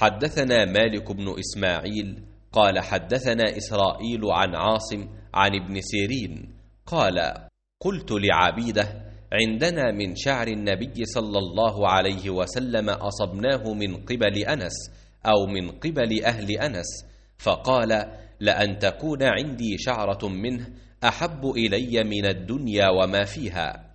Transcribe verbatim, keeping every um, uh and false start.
حدثنا مالك بن إسماعيل قال حدثنا إسرائيل عن عاصم عن ابن سيرين قال قلت لعبيدة عندنا من شعر النبي صلى الله عليه وسلم أصبناه من قبل أنس أو من قبل أهل أنس، فقال لأن تكون عندي شعرة منه أحب إلي من الدنيا وما فيها.